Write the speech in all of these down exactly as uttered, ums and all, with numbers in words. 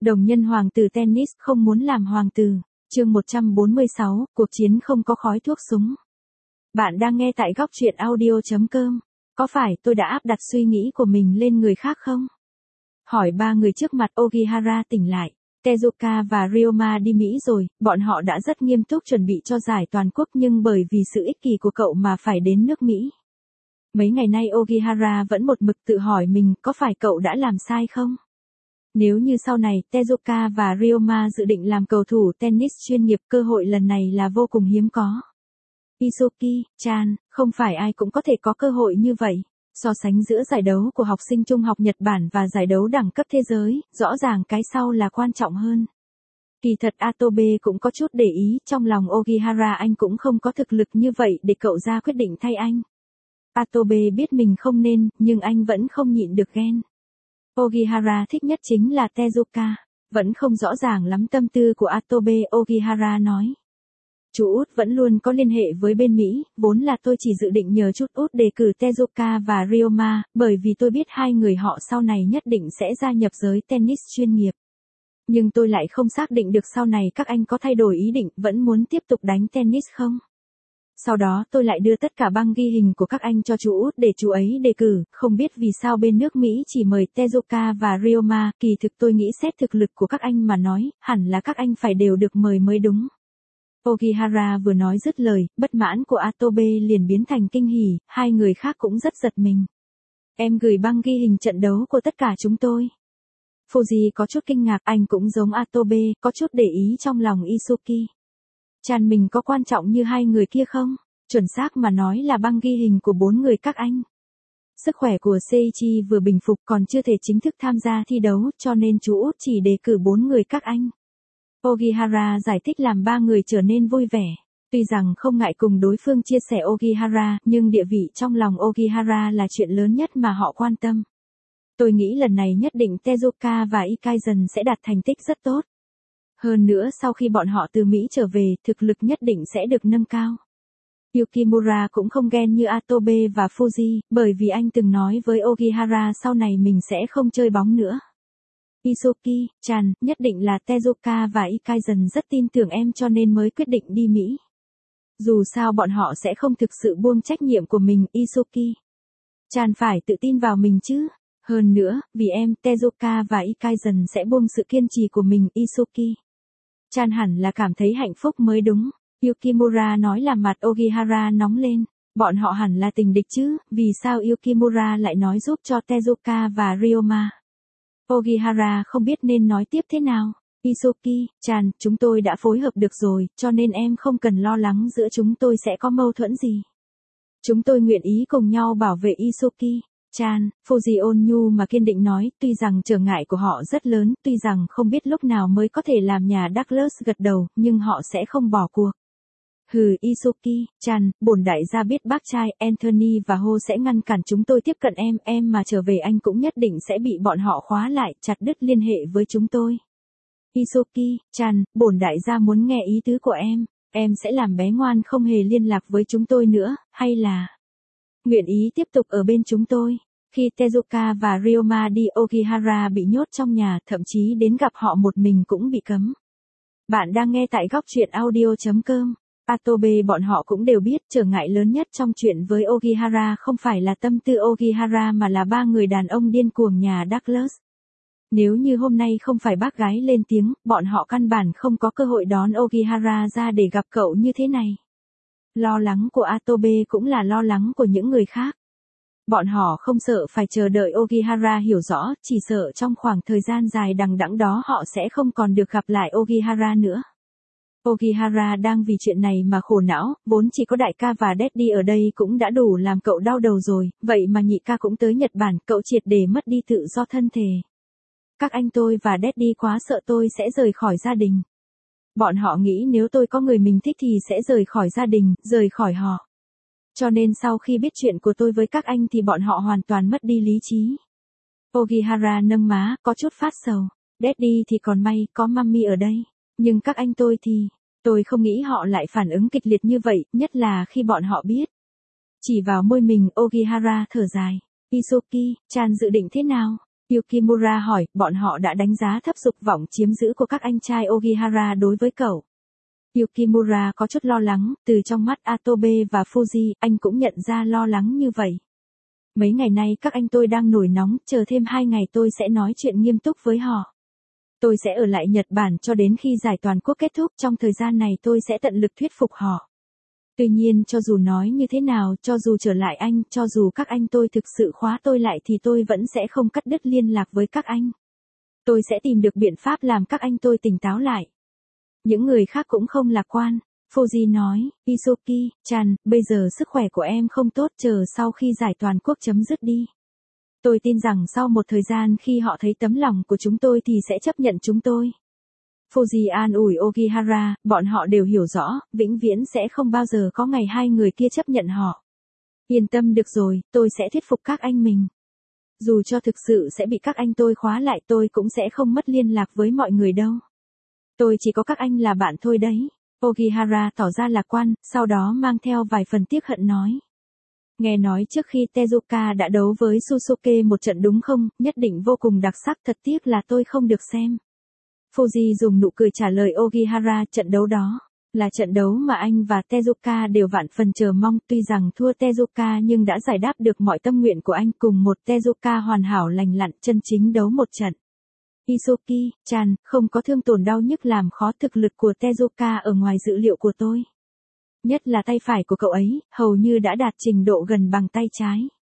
Đồng nhân hoàng tử tennis không muốn làm hoàng tử. Chương một trăm bốn mươi sáu, cuộc chiến không có khói thuốc súng. Bạn đang nghe tại góc truyện audio chấm com. Có phải tôi đã áp đặt suy nghĩ của mình lên người khác không? Hỏi ba người trước mặt. Ogihara tỉnh lại. Tezuka và Ryoma đi Mỹ rồi, bọn họ đã rất nghiêm túc chuẩn bị cho giải toàn quốc nhưng bởi vì sự ích kỷ của cậu mà phải đến nước Mỹ. Mấy ngày nay Ogihara vẫn một mực tự hỏi mình có phải cậu đã làm sai không? Nếu như sau này Tezuka và Ryoma dự định làm cầu thủ tennis chuyên nghiệp, cơ hội lần này là vô cùng hiếm có. Isuki-chan, không phải ai cũng có thể có cơ hội như vậy. So sánh giữa giải đấu của học sinh trung học Nhật Bản và giải đấu đẳng cấp thế giới, rõ ràng cái sau là quan trọng hơn. Kỳ thật Atobe cũng có chút để ý, trong lòng Ogihara anh cũng không có thực lực như vậy để cậu ra quyết định thay anh. Atobe biết mình không nên, nhưng anh vẫn không nhịn được ghen. Ogihara thích nhất chính là Tezuka, vẫn không rõ ràng lắm tâm tư của Atobe. Ogihara nói. Chú út vẫn luôn có liên hệ với bên Mỹ, vốn là tôi chỉ dự định nhờ chút út đề cử Tezuka và Ryoma, bởi vì tôi biết hai người họ sau này nhất định sẽ gia nhập giới tennis chuyên nghiệp. Nhưng tôi lại không xác định được sau này các anh có thay đổi ý định vẫn muốn tiếp tục đánh tennis không. Sau đó tôi lại đưa tất cả băng ghi hình của các anh cho chú út để chú ấy đề cử, không biết vì sao bên nước Mỹ chỉ mời Tezuka và Ryoma, kỳ thực tôi nghĩ xét thực lực của các anh mà nói, hẳn là các anh phải đều được mời mới đúng. Ogihara vừa nói dứt lời, bất mãn của Atobe liền biến thành kinh hỉ, hai người khác cũng rất giật mình. Em gửi băng ghi hình trận đấu của tất cả chúng tôi. Fuji có chút kinh ngạc, anh cũng giống Atobe, có chút để ý trong lòng Isuki. Chan mình có quan trọng như hai người kia không? Chuẩn xác mà nói là băng ghi hình của bốn người các anh. Sức khỏe của Seiichi vừa bình phục còn chưa thể chính thức tham gia thi đấu, cho nên chú út chỉ đề cử bốn người các anh. Ogihara giải thích làm ba người trở nên vui vẻ. Tuy rằng không ngại cùng đối phương chia sẻ Ogihara, nhưng địa vị trong lòng Ogihara là chuyện lớn nhất mà họ quan tâm. Tôi nghĩ lần này nhất định Tezuka và Ikaizan sẽ đạt thành tích rất tốt. Hơn nữa sau khi bọn họ từ Mỹ trở về, thực lực nhất định sẽ được nâng cao. Yukimura cũng không ghen như Atobe và Fuji, bởi vì anh từng nói với Ogihara sau này mình sẽ không chơi bóng nữa. Isuki-chan, nhất định là Tezuka và Ikaizan rất tin tưởng em cho nên mới quyết định đi Mỹ. Dù sao bọn họ sẽ không thực sự buông trách nhiệm của mình. Isuki-chan phải tự tin vào mình chứ. Hơn nữa, vì em, Tezuka và Ikaizan sẽ buông sự kiên trì của mình. Isuki-chan hẳn là cảm thấy hạnh phúc mới đúng. Yukimura nói làm mặt Ogihara nóng lên. Bọn họ hẳn là tình địch chứ, vì sao Yukimura lại nói giúp cho Tezuka và Ryoma? Ogihara không biết nên nói tiếp thế nào. Isuki-chan, chúng tôi đã phối hợp được rồi, cho nên em không cần lo lắng giữa chúng tôi sẽ có mâu thuẫn gì. Chúng tôi nguyện ý cùng nhau bảo vệ Isuki-chan. Fuji ôn nhu mà kiên định nói, tuy rằng trở ngại của họ rất lớn, tuy rằng không biết lúc nào mới có thể làm nhà Douglas gật đầu, nhưng họ sẽ không bỏ cuộc. Hừ, Isuki-chan, bổn đại gia biết bác trai Anthony và Ho sẽ ngăn cản chúng tôi tiếp cận em, em mà trở về anh cũng nhất định sẽ bị bọn họ khóa lại, chặt đứt liên hệ với chúng tôi. Isuki-chan, bổn đại gia muốn nghe ý tứ của em, em sẽ làm bé ngoan không hề liên lạc với chúng tôi nữa, hay là nguyện ý tiếp tục ở bên chúng tôi. Khi Tezuka và Ryoma đi, Ogihara bị nhốt trong nhà, thậm chí đến gặp họ một mình cũng bị cấm. Bạn đang nghe tại góc truyện audio chấm com. Atobe bọn họ cũng đều biết trở ngại lớn nhất trong chuyện với Ogihara không phải là tâm tư Ogihara mà là ba người đàn ông điên cuồng nhà Douglas. Nếu như hôm nay không phải bác gái lên tiếng, bọn họ căn bản không có cơ hội đón Ogihara ra để gặp cậu như thế này. Lo lắng của Atobe cũng là lo lắng của những người khác. Bọn họ không sợ phải chờ đợi Ogihara hiểu rõ, chỉ sợ trong khoảng thời gian dài đằng đẵng đó họ sẽ không còn được gặp lại Ogihara nữa. Ogihara đang vì chuyện này mà khổ não, vốn chỉ có đại ca và daddy ở đây cũng đã đủ làm cậu đau đầu rồi, vậy mà nhị ca cũng tới Nhật Bản, cậu triệt để mất đi tự do thân thể. Các anh tôi và daddy quá sợ tôi sẽ rời khỏi gia đình. Bọn họ nghĩ nếu tôi có người mình thích thì sẽ rời khỏi gia đình, rời khỏi họ. Cho nên sau khi biết chuyện của tôi với các anh thì bọn họ hoàn toàn mất đi lý trí. Ogihara nâng má, có chút phát sầu. Daddy thì còn may, có mummy ở đây. Nhưng các anh tôi thì, tôi không nghĩ họ lại phản ứng kịch liệt như vậy, nhất là khi bọn họ biết. Chỉ vào môi mình, Ogihara thở dài. Isuki-chan dự định thế nào? Yukimura hỏi, bọn họ đã đánh giá thấp dục vọng chiếm giữ của các anh trai Ogihara đối với cậu. Yukimura có chút lo lắng, từ trong mắt Atobe và Fuji, anh cũng nhận ra lo lắng như vậy. Mấy ngày nay các anh tôi đang nổi nóng, chờ thêm hai ngày tôi sẽ nói chuyện nghiêm túc với họ. Tôi sẽ ở lại Nhật Bản cho đến khi giải toàn quốc kết thúc, trong thời gian này tôi sẽ tận lực thuyết phục họ. Tuy nhiên cho dù nói như thế nào, cho dù trở lại anh, cho dù các anh tôi thực sự khóa tôi lại thì tôi vẫn sẽ không cắt đứt liên lạc với các anh. Tôi sẽ tìm được biện pháp làm các anh tôi tỉnh táo lại. Những người khác cũng không lạc quan. Fuji nói, Izuki-chan, bây giờ sức khỏe của em không tốt, chờ sau khi giải toàn quốc chấm dứt đi. Tôi tin rằng sau một thời gian khi họ thấy tấm lòng của chúng tôi thì sẽ chấp nhận chúng tôi. Fuji an ủi Ogihara, bọn họ đều hiểu rõ, vĩnh viễn sẽ không bao giờ có ngày hai người kia chấp nhận họ. Yên tâm được rồi, tôi sẽ thuyết phục các anh mình. Dù cho thực sự sẽ bị các anh tôi khóa lại tôi cũng sẽ không mất liên lạc với mọi người đâu. Tôi chỉ có các anh là bạn thôi đấy. Ogihara tỏ ra lạc quan, sau đó mang theo vài phần tiếc hận nói. Nghe nói trước khi Tezuka đã đấu với Susuke một trận đúng không, nhất định vô cùng đặc sắc, thật tiếc là tôi không được xem. Fuji dùng nụ cười trả lời Ogihara, trận đấu đó là trận đấu mà anh và Tezuka đều vạn phần chờ mong, tuy rằng thua Tezuka nhưng đã giải đáp được mọi tâm nguyện của anh, cùng một Tezuka hoàn hảo lành lặn, chân chính đấu một trận. Izuki-chan, không có thương tổn đau nhức làm khó thực lực của Tezuka ở ngoài dữ liệu của tôi. Nhất là tay phải của cậu ấy, hầu như đã đạt trình độ gần bằng tay trái.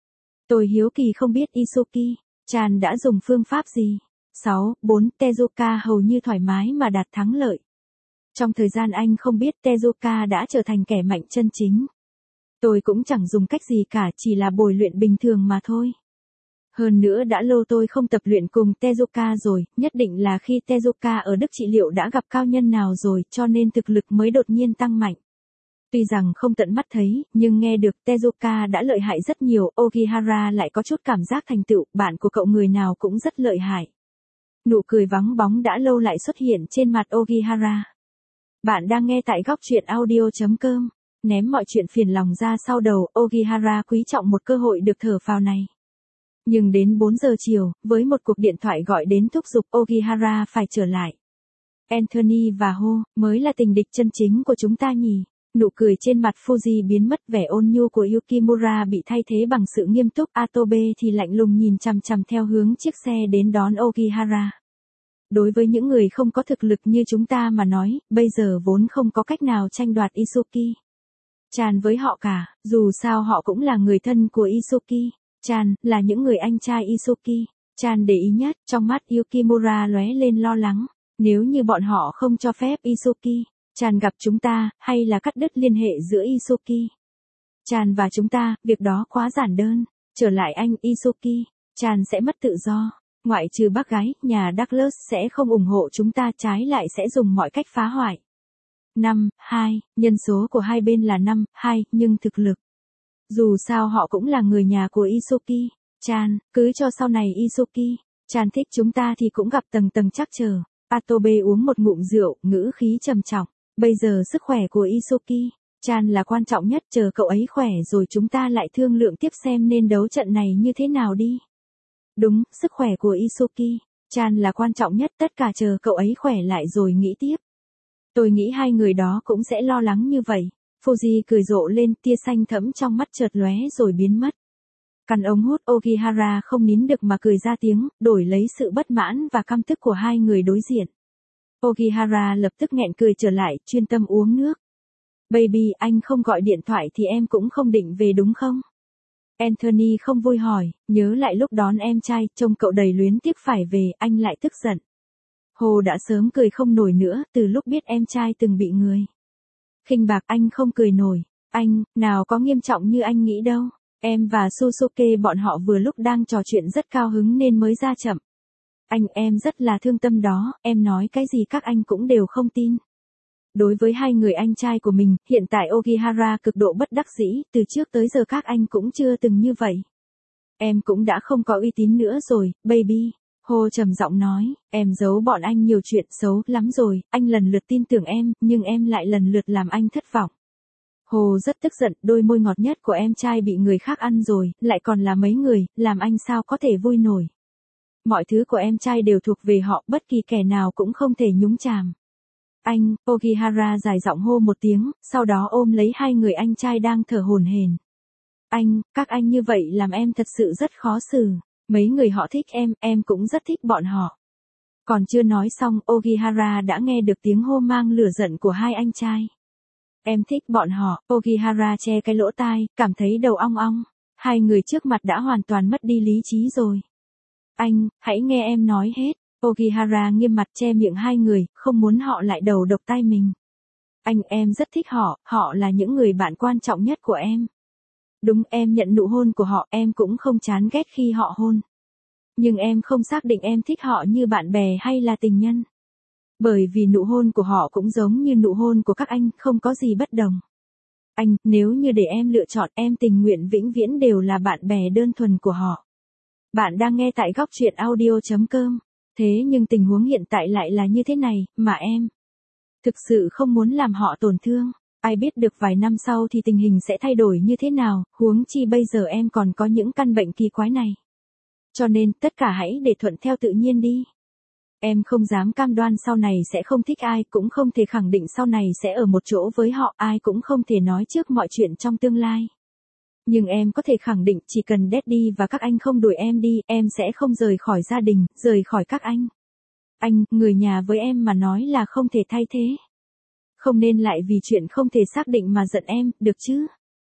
Tôi hiếu kỳ không biết Izuki-chan đã dùng phương pháp gì. sáu. bốn. Tezuka hầu như thoải mái mà đạt thắng lợi. Trong thời gian anh không biết Tezuka đã trở thành kẻ mạnh chân chính. Tôi cũng chẳng dùng cách gì cả, chỉ là bồi luyện bình thường mà thôi. Hơn nữa đã lâu tôi không tập luyện cùng Tezuka rồi, nhất định là khi Tezuka ở Đức trị liệu đã gặp cao nhân nào rồi, cho nên thực lực mới đột nhiên tăng mạnh. Tuy rằng không tận mắt thấy, nhưng nghe được Tezuka đã lợi hại rất nhiều, Ogihara lại có chút cảm giác thành tựu, bạn của cậu người nào cũng rất lợi hại. Nụ cười vắng bóng đã lâu lại xuất hiện trên mặt Ogihara. Bạn đang nghe tại góc truyện audio chấm com. Ném mọi chuyện phiền lòng ra sau đầu, Ogihara quý trọng một cơ hội được thở phào này. Nhưng đến bốn giờ chiều, với một cuộc điện thoại gọi đến thúc giục Ogihara phải trở lại. Anthony và Ho, mới là tình địch chân chính của chúng ta nhỉ? Nụ cười trên mặt Fuji biến mất, vẻ ôn nhu của Yukimura bị thay thế bằng sự nghiêm túc, Atobe thì lạnh lùng nhìn chằm chằm theo hướng chiếc xe đến đón Ogihara. Đối với những người không có thực lực như chúng ta mà nói, bây giờ vốn không có cách nào tranh đoạt Izuki-chan với họ cả, dù sao họ cũng là người thân của Izuki-chan, là những người anh trai Izuki-chan để ý nhất. Trong mắt Yukimura lóe lên lo lắng, nếu như bọn họ không cho phép Izuki-chan gặp chúng ta, hay là cắt đứt liên hệ giữa Izuki-chan và chúng ta, việc đó quá giản đơn. Trở lại anh, Izuki-chan sẽ mất tự do. Ngoại trừ bác gái, nhà Douglas sẽ không ủng hộ chúng ta, trái lại sẽ dùng mọi cách phá hoại. năm, hai, nhân số của hai bên là năm, hai, nhưng thực lực. Dù sao họ cũng là người nhà của Izuki-chan, cứ cho sau này Izuki-chan thích chúng ta thì cũng gặp tầng tầng trắc trở. Atobe uống một ngụm rượu, ngữ khí trầm trọng. Bây giờ sức khỏe của Izuki-chan là quan trọng nhất, chờ cậu ấy khỏe rồi chúng ta lại thương lượng tiếp xem nên đấu trận này như thế nào đi. Đúng, sức khỏe của Izuki-chan là quan trọng nhất, tất cả chờ cậu ấy khỏe lại rồi nghĩ tiếp. Tôi nghĩ hai người đó cũng sẽ lo lắng như vậy. Fuji cười rộ lên, tia xanh thẫm trong mắt chợt lóe rồi biến mất. Căn ống hút Ogihara không nín được mà cười ra tiếng, đổi lấy sự bất mãn và căm tức của hai người đối diện. Ogihara lập tức nghẹn cười trở lại, chuyên tâm uống nước. Baby, anh không gọi điện thoại thì em cũng không định về đúng không? Anthony không vui hỏi, nhớ lại lúc đón em trai, trông cậu đầy luyến tiếc phải về, anh lại tức giận. Hồ đã sớm cười không nổi nữa, từ lúc biết em trai từng bị người khinh bạc, anh không cười nổi. Anh, nào có nghiêm trọng như anh nghĩ đâu. Em và Susuke bọn họ vừa lúc đang trò chuyện rất cao hứng nên mới ra chậm. Anh, em rất là thương tâm đó, em nói cái gì các anh cũng đều không tin. Đối với hai người anh trai của mình, hiện tại Ogihara cực độ bất đắc dĩ, từ trước tới giờ các anh cũng chưa từng như vậy. Em cũng đã không có uy tín nữa rồi, baby. Hồ trầm giọng nói, em giấu bọn anh nhiều chuyện xấu lắm rồi, anh lần lượt tin tưởng em, nhưng em lại lần lượt làm anh thất vọng. Hồ rất tức giận, đôi môi ngọt nhất của em trai bị người khác ăn rồi, lại còn là mấy người, làm anh sao có thể vui nổi. Mọi thứ của em trai đều thuộc về họ, bất kỳ kẻ nào cũng không thể nhúng chàm. Anh, Ogihara dài giọng hô một tiếng, sau đó ôm lấy hai người anh trai đang thở hổn hển. Anh, các anh như vậy làm em thật sự rất khó xử. Mấy người họ thích em, em cũng rất thích bọn họ. Còn chưa nói xong, Ogihara đã nghe được tiếng hô mang lửa giận của hai anh trai. Em thích bọn họ, Ogihara che cái lỗ tai, cảm thấy đầu ong ong. Hai người trước mặt đã hoàn toàn mất đi lý trí rồi. Anh, hãy nghe em nói hết. Ogihara nghiêm mặt che miệng hai người, không muốn họ lại đầu độc tai mình. Anh, em rất thích họ, họ là những người bạn quan trọng nhất của em. Đúng, em nhận nụ hôn của họ, em cũng không chán ghét khi họ hôn. Nhưng em không xác định em thích họ như bạn bè hay là tình nhân. Bởi vì nụ hôn của họ cũng giống như nụ hôn của các anh, không có gì bất đồng. Anh, nếu như để em lựa chọn, em tình nguyện vĩnh viễn đều là bạn bè đơn thuần của họ. Bạn đang nghe tại góc truyện audio chấm com. Thế nhưng tình huống hiện tại lại là như thế này, mà em thực sự không muốn làm họ tổn thương. Ai biết được vài năm sau thì tình hình sẽ thay đổi như thế nào, huống chi bây giờ em còn có những căn bệnh kỳ quái này. Cho nên, tất cả hãy để thuận theo tự nhiên đi. Em không dám cam đoan sau này sẽ không thích ai, cũng không thể khẳng định sau này sẽ ở một chỗ với họ, ai cũng không thể nói trước mọi chuyện trong tương lai. Nhưng em có thể khẳng định chỉ cần Daddy và các anh không đuổi em đi, em sẽ không rời khỏi gia đình, rời khỏi các anh. Anh, người nhà với em mà nói là không thể thay thế. Không nên lại vì chuyện không thể xác định mà giận em, được chứ?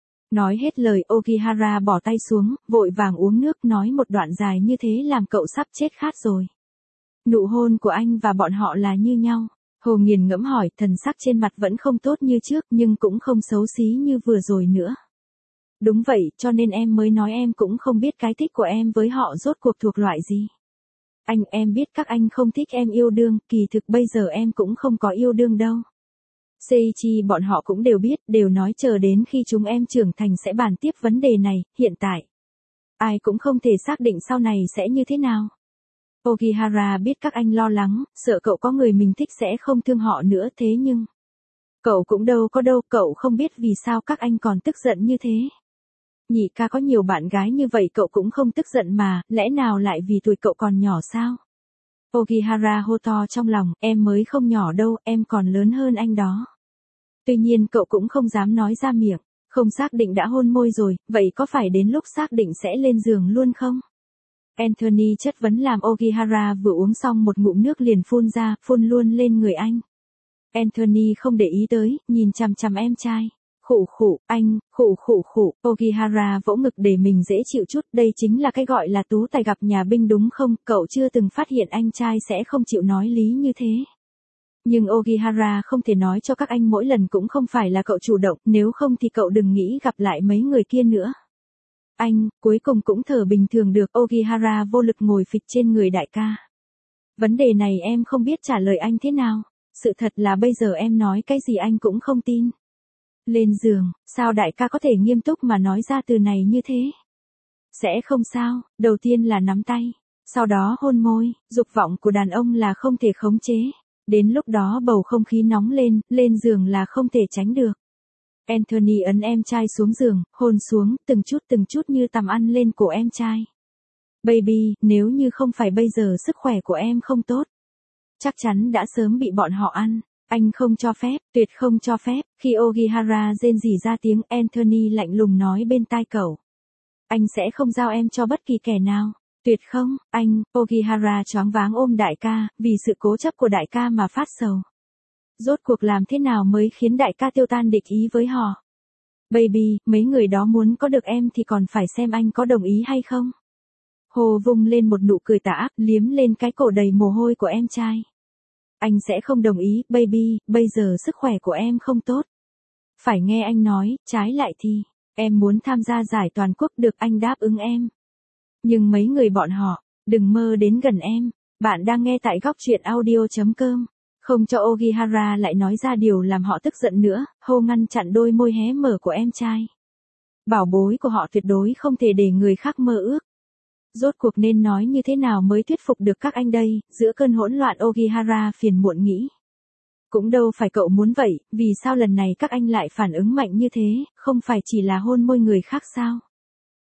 Nói hết lời, Ogihara bỏ tay xuống, vội vàng uống nước, nói một đoạn dài như thế làm cậu sắp chết khát rồi. Nụ hôn của anh và bọn họ là như nhau. Hồ Nghiền ngẫm hỏi, thần sắc trên mặt vẫn không tốt như trước nhưng cũng không xấu xí như vừa rồi nữa. Đúng vậy, cho nên em mới nói em cũng không biết cái thích của em với họ rốt cuộc thuộc loại gì. Anh, em biết các anh không thích em yêu đương, kỳ thực bây giờ em cũng không có yêu đương đâu. Seiichi bọn họ cũng đều biết, đều nói chờ đến khi chúng em trưởng thành sẽ bàn tiếp vấn đề này, hiện tại. Ai cũng không thể xác định sau này sẽ như thế nào. Ogihara biết các anh lo lắng, sợ cậu có người mình thích sẽ không thương họ nữa, thế nhưng cậu cũng đâu có đâu, cậu không biết vì sao các anh còn tức giận như thế. Nhị ca có nhiều bạn gái như vậy cậu cũng không tức giận mà, lẽ nào lại vì tuổi cậu còn nhỏ sao? Ogihara hô to trong lòng, em mới không nhỏ đâu, em còn lớn hơn anh đó. Tuy nhiên cậu cũng không dám nói ra miệng, không xác định đã hôn môi rồi, vậy có phải đến lúc xác định sẽ lên giường luôn không? Anthony chất vấn làm Ogihara vừa uống xong một ngụm nước liền phun ra, phun luôn lên người anh. Anthony không để ý tới, nhìn chằm chằm em trai. Khụ khụ, anh, khụ khụ khụ, Ogihara vỗ ngực để mình dễ chịu chút, đây chính là cái gọi là tú tài gặp nhà binh đúng không, cậu chưa từng phát hiện anh trai sẽ không chịu nói lý như thế. Nhưng Ogihara không thể nói cho các anh mỗi lần cũng không phải là cậu chủ động, nếu không thì cậu đừng nghĩ gặp lại mấy người kia nữa. Anh, cuối cùng cũng thở bình thường được, Ogihara vô lực ngồi phịch trên người đại ca. Vấn đề này em không biết trả lời anh thế nào, sự thật là bây giờ em nói cái gì anh cũng không tin. Lên giường, sao đại ca có thể nghiêm túc mà nói ra từ này như thế? Sẽ không sao, đầu tiên là nắm tay, sau đó hôn môi, dục vọng của đàn ông là không thể khống chế. Đến lúc đó bầu không khí nóng lên, lên giường là không thể tránh được. Anthony ấn em trai xuống giường, hôn xuống, từng chút từng chút như tằm ăn lên cổ em trai. Baby, nếu như không phải bây giờ sức khỏe của em không tốt, chắc chắn đã sớm bị bọn họ ăn. Anh không cho phép, tuyệt không cho phép. Khi Ogihara rên rỉ ra tiếng, Anthony lạnh lùng nói bên tai cậu. Anh sẽ không giao em cho bất kỳ kẻ nào. Tuyệt không, anh, Ogihara choáng váng ôm đại ca, vì sự cố chấp của đại ca mà phát sầu. Rốt cuộc làm thế nào mới khiến đại ca tiêu tan địch ý với họ? Baby, mấy người đó muốn có được em thì còn phải xem anh có đồng ý hay không? Hồ vung lên một nụ cười tà ác, liếm lên cái cổ đầy mồ hôi của em trai. Anh sẽ không đồng ý, baby, bây giờ sức khỏe của em không tốt. Phải nghe anh nói, trái lại thì, em muốn tham gia giải toàn quốc được anh đáp ứng em. Nhưng mấy người bọn họ, đừng mơ đến gần em. Bạn đang nghe tại góc truyện audio chấm com. Không cho Ogihara lại nói ra điều làm họ tức giận nữa, hô ngăn chặn đôi môi hé mở của em trai. Bảo bối của họ tuyệt đối không thể để người khác mơ ước. Rốt cuộc nên nói như thế nào mới thuyết phục được các anh đây, giữa cơn hỗn loạn Ogihara phiền muộn nghĩ. Cũng đâu phải cậu muốn vậy, vì sao lần này các anh lại phản ứng mạnh như thế, không phải chỉ là hôn môi người khác sao?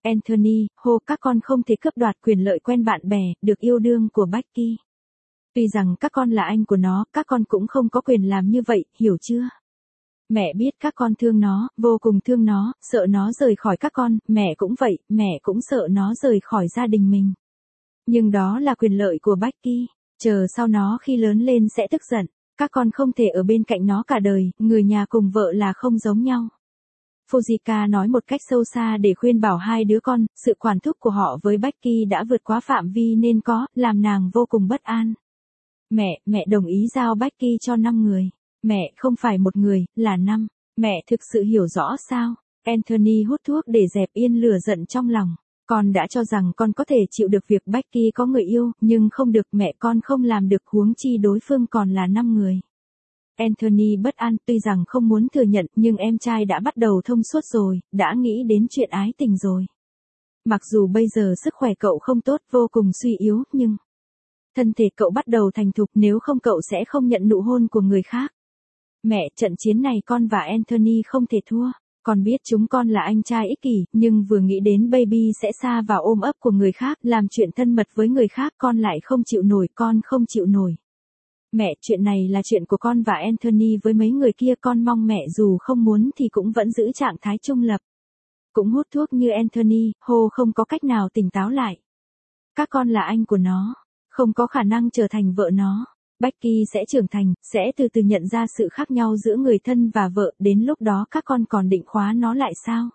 Anthony, hô các con không thể cướp đoạt quyền lợi quen bạn bè, được yêu đương của Becky. Tuy rằng các con là anh của nó, các con cũng không có quyền làm như vậy, hiểu chưa? Mẹ biết các con thương nó, vô cùng thương nó, sợ nó rời khỏi các con, mẹ cũng vậy, mẹ cũng sợ nó rời khỏi gia đình mình. Nhưng đó là quyền lợi của Becky, chờ sau nó khi lớn lên sẽ tức giận, các con không thể ở bên cạnh nó cả đời, người nhà cùng vợ là không giống nhau. Fujika nói một cách sâu xa để khuyên bảo hai đứa con, sự quản thúc của họ với Becky đã vượt quá phạm vi nên có, làm nàng vô cùng bất an. Mẹ, mẹ đồng ý giao Becky cho năm người. Mẹ không phải một người, là năm. Mẹ thực sự hiểu rõ sao? Anthony hút thuốc để dẹp yên lửa giận trong lòng. Con đã cho rằng con có thể chịu được việc Becky có người yêu, nhưng không được, mẹ con không làm được, huống chi đối phương còn là năm người. Anthony bất an, tuy rằng không muốn thừa nhận, nhưng em trai đã bắt đầu thông suốt rồi, đã nghĩ đến chuyện ái tình rồi. Mặc dù bây giờ sức khỏe cậu không tốt, vô cùng suy yếu, nhưng thân thể cậu bắt đầu thành thục, nếu không cậu sẽ không nhận nụ hôn của người khác. Mẹ, trận chiến này con và Anthony không thể thua. Con biết chúng con là anh trai ích kỷ, nhưng vừa nghĩ đến baby sẽ xa vào ôm ấp của người khác, làm chuyện thân mật với người khác, con lại không chịu nổi, con không chịu nổi. Mẹ, chuyện này là chuyện của con và Anthony với mấy người kia, con mong mẹ dù không muốn thì cũng vẫn giữ trạng thái trung lập. Cũng hút thuốc như Anthony, Hồ không có cách nào tỉnh táo lại. Các con là anh của nó, không có khả năng trở thành vợ nó. Becky sẽ trưởng thành, sẽ từ từ nhận ra sự khác nhau giữa người thân và vợ, đến lúc đó các con còn định khóa nó lại sao?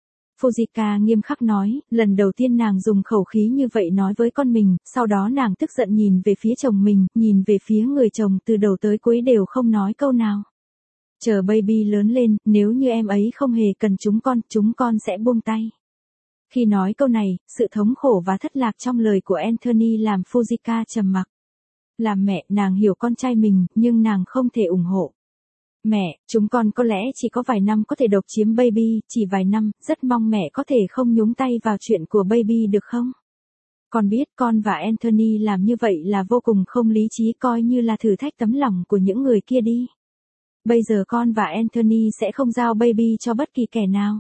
Fujika nghiêm khắc nói, lần đầu tiên nàng dùng khẩu khí như vậy nói với con mình, sau đó nàng tức giận nhìn về phía chồng mình, nhìn về phía người chồng, từ đầu tới cuối đều không nói câu nào. Chờ baby lớn lên, nếu như em ấy không hề cần chúng con, chúng con sẽ buông tay. Khi nói câu này, sự thống khổ và thất lạc trong lời của Anthony làm Fujika trầm mặc. Làm mẹ, nàng hiểu con trai mình, nhưng nàng không thể ủng hộ. Mẹ, chúng con có lẽ chỉ có vài năm có thể độc chiếm baby, chỉ vài năm, rất mong mẹ có thể không nhúng tay vào chuyện của baby được không? Con biết con và Anthony làm như vậy là vô cùng không lý trí, coi như là thử thách tấm lòng của những người kia đi. Bây giờ con và Anthony sẽ không giao baby cho bất kỳ kẻ nào.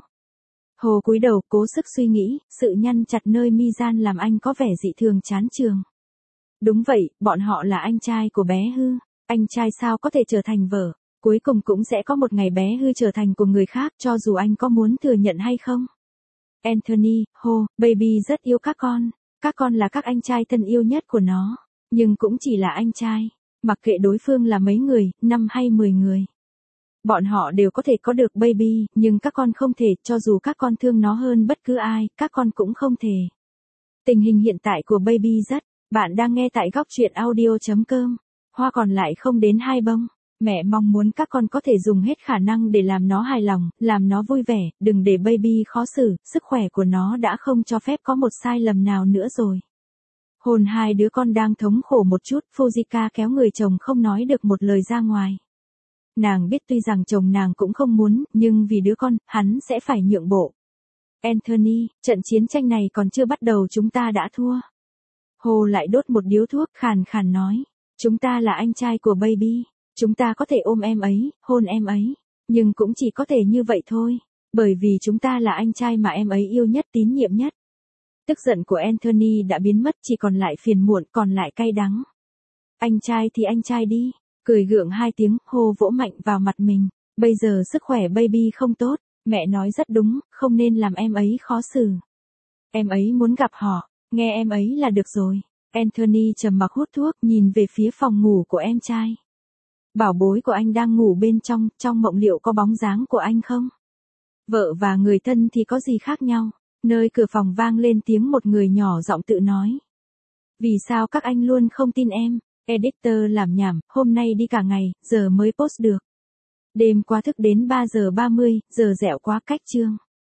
Hồ cúi đầu, cố sức suy nghĩ, sự nhăn chặt nơi mi gian làm anh có vẻ dị thường chán chường. Đúng vậy, bọn họ là anh trai của bé Hư. Anh trai sao có thể trở thành vợ? Cuối cùng cũng sẽ có một ngày bé Hư trở thành của người khác, cho dù anh có muốn thừa nhận hay không. Anthony, Hồ, baby rất yêu các con. Các con là các anh trai thân yêu nhất của nó. Nhưng cũng chỉ là anh trai. Mặc kệ đối phương là mấy người, năm hay mười người. Bọn họ đều có thể có được baby, nhưng các con không thể, cho dù các con thương nó hơn bất cứ ai, các con cũng không thể. Tình hình hiện tại của baby rất. Bạn đang nghe tại góc truyện audio chấm com. Hoa còn lại không đến hai bông. Mẹ mong muốn các con có thể dùng hết khả năng để làm nó hài lòng, làm nó vui vẻ, đừng để baby khó xử, sức khỏe của nó đã không cho phép có một sai lầm nào nữa rồi. Hồn hai đứa con đang thống khổ một chút, Fujika kéo người chồng không nói được một lời ra ngoài. Nàng biết tuy rằng chồng nàng cũng không muốn, nhưng vì đứa con, hắn sẽ phải nhượng bộ. Anthony, trận chiến tranh này còn chưa bắt đầu chúng ta đã thua. Hồ lại đốt một điếu thuốc, khàn khàn nói. Chúng ta là anh trai của baby. Chúng ta có thể ôm em ấy, hôn em ấy. Nhưng cũng chỉ có thể như vậy thôi. Bởi vì chúng ta là anh trai mà em ấy yêu nhất, tín nhiệm nhất. Tức giận của Anthony đã biến mất, chỉ còn lại phiền muộn, còn lại cay đắng. Anh trai thì anh trai đi. Cười gượng hai tiếng, Hồ vỗ mạnh vào mặt mình. Bây giờ sức khỏe baby không tốt. Mẹ nói rất đúng, không nên làm em ấy khó xử. Em ấy muốn gặp họ. Nghe em ấy là được rồi. Anthony trầm mặc hút thuốc, nhìn về phía phòng ngủ của em trai. Bảo bối của anh đang ngủ bên trong, trong mộng liệu có bóng dáng của anh không? Vợ và người thân thì có gì khác nhau? Nơi cửa phòng vang lên tiếng một người nhỏ giọng tự nói. Vì sao các anh luôn không tin em? Editor làm nhảm, hôm nay đi cả ngày, giờ mới post được. Đêm qua thức đến ba giờ ba mươi, giờ dẻo quá cách chương.